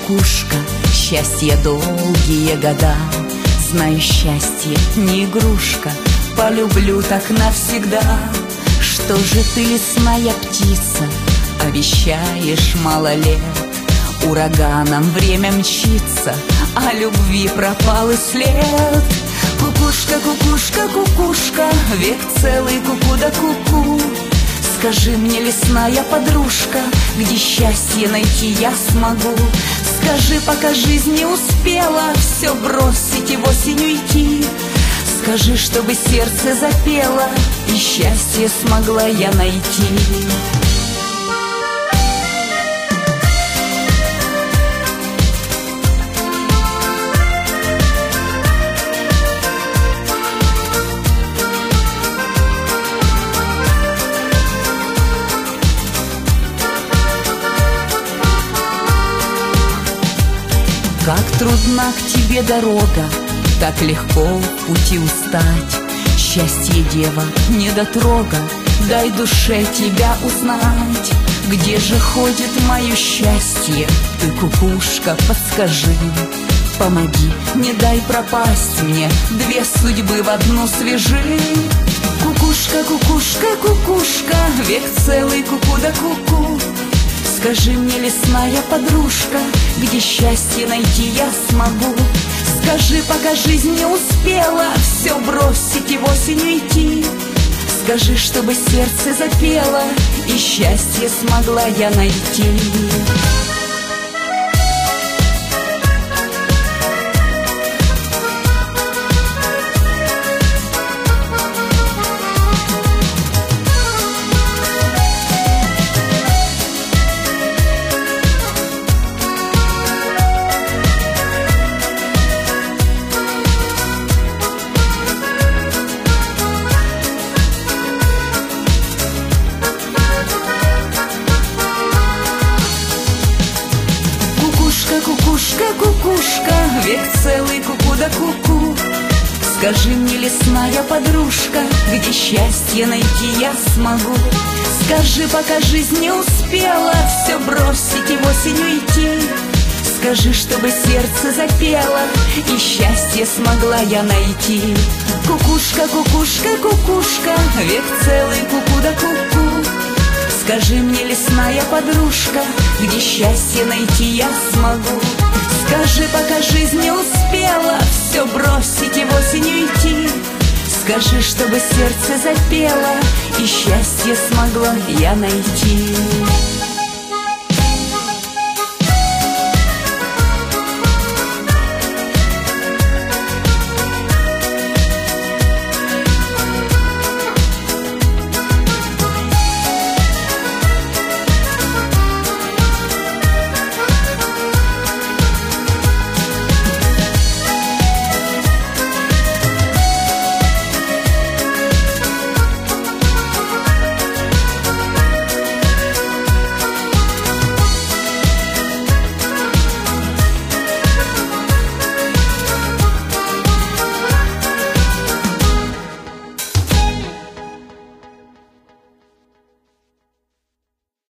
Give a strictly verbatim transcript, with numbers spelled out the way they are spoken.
кукушка, счастье долгие года. Знаю, счастье не игрушка, полюблю так навсегда. Что же ты, лесная птица, обещаешь мало лет? Ураганом время мчится, а любви пропал и след. Кукушка, кукушка, кукушка, век целый куку да куку. Скажи мне, лесная подружка, где счастье найти я смогу? Скажи, пока жизнь не успела все бросить и в осень уйти. Скажи, чтобы сердце запело и счастье смогла я найти. Как трудна к тебе дорога, так легко в пути устать. Счастье, дева, недотрога, дай душе тебя узнать. Где же ходит мое счастье? Ты, кукушка, подскажи. Помоги, не дай пропасть мне, две судьбы в одну свяжи. Кукушка, кукушка, кукушка, век целый куку да куку. Скажи мне, лесная подружка, где счастье найти я смогу? Скажи, пока жизнь не успела все бросить и в осень уйти. Скажи, чтобы сердце запело и счастье смогла я найти. Кукушка, кукушка, век целый куку да куку. Скажи мне, лесная подружка, где счастье найти я смогу? Скажи, пока жизнь не успела все бросить и в осень уйти. Скажи, чтобы сердце запело и счастье смогла я найти. Кукушка, кукушка, кукушка, век целый куку да куку. Скажи мне, лесная подружка, где счастье найти я смогу? Скажи, пока жизнь не успела все бросить и в осень уйти. Скажи, чтобы сердце запело и счастье смогла я найти.